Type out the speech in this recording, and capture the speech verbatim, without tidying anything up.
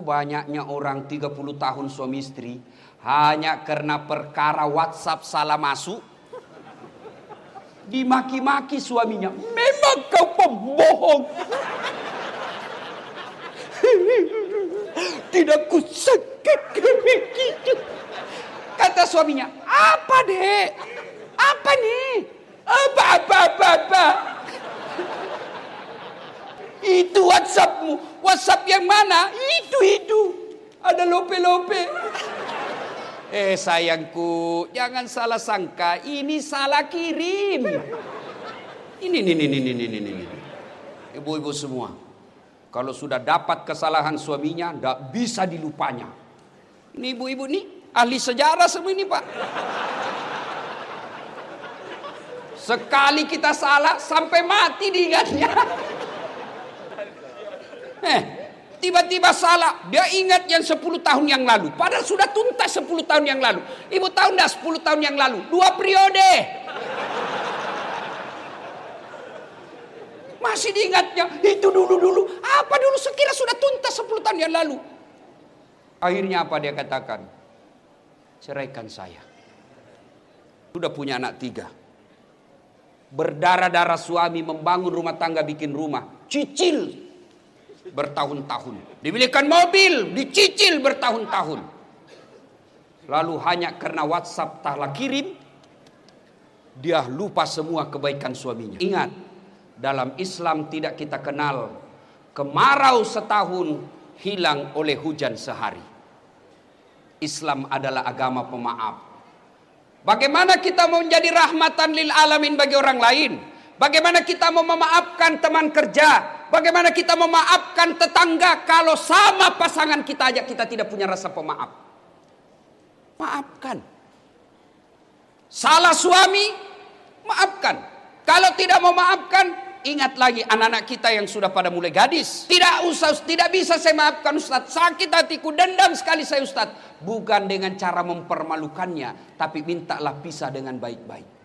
banyaknya orang tiga puluh tahun suami istri hanya karena perkara WhatsApp salah masuk. Dimaki-maki suaminya, memang kau pembohong. Tidak kusakit begitu. Kata suaminya, apa dek? Apa nih? Apa, apa, apa, apa? Itu WhatsAppmu. WhatsApp yang mana? Itu, itu. Ada lope-lope. Eh sayangku, jangan salah sangka. Ini salah kirim. Ini, ini, ini, ini, ini, ini, ini. Ibu-ibu semua, kalau sudah dapat kesalahan suaminya, tidak bisa dilupanya. Ini ibu-ibu nih, ahli sejarah semua ini pak. Sekali kita salah, sampai mati diingatnya. Eh, tiba-tiba salah, dia ingat yang sepuluh tahun yang lalu. Padahal sudah tuntas sepuluh tahun yang lalu. Ibu tahu enggak sepuluh tahun yang lalu? Dua periode. Masih diingatnya, itu dulu-dulu. Apa dulu sekira sudah tuntas sepuluh tahun yang lalu. Akhirnya apa dia katakan? Ceraikan saya. Sudah punya anak tiga. Berdarah-darah suami membangun rumah tangga, bikin rumah. Cicil. Bertahun-tahun. Dibelikan mobil, dicicil bertahun-tahun. Lalu hanya karena WhatsApp tak kirim, dia lupa semua kebaikan suaminya. Ingat, dalam Islam tidak kita kenal kemarau setahun hilang oleh hujan sehari. Islam adalah agama pemaaf. Bagaimana kita mau menjadi rahmatan lil alamin bagi orang lain? Bagaimana kita mau memaafkan teman kerja? Bagaimana kita memaafkan tetangga kalau sama pasangan kita aja kita tidak punya rasa pemaaf? Maafkan. Salah suami, maafkan. Kalau tidak mau maafkan, ingat lagi anak-anak kita yang sudah pada mulai gadis. Tidak usah, tidak bisa saya maafkan Ustaz. Sakit hatiku, dendam sekali saya Ustaz. Bukan dengan cara mempermalukannya, tapi mintalah pisah dengan baik-baik.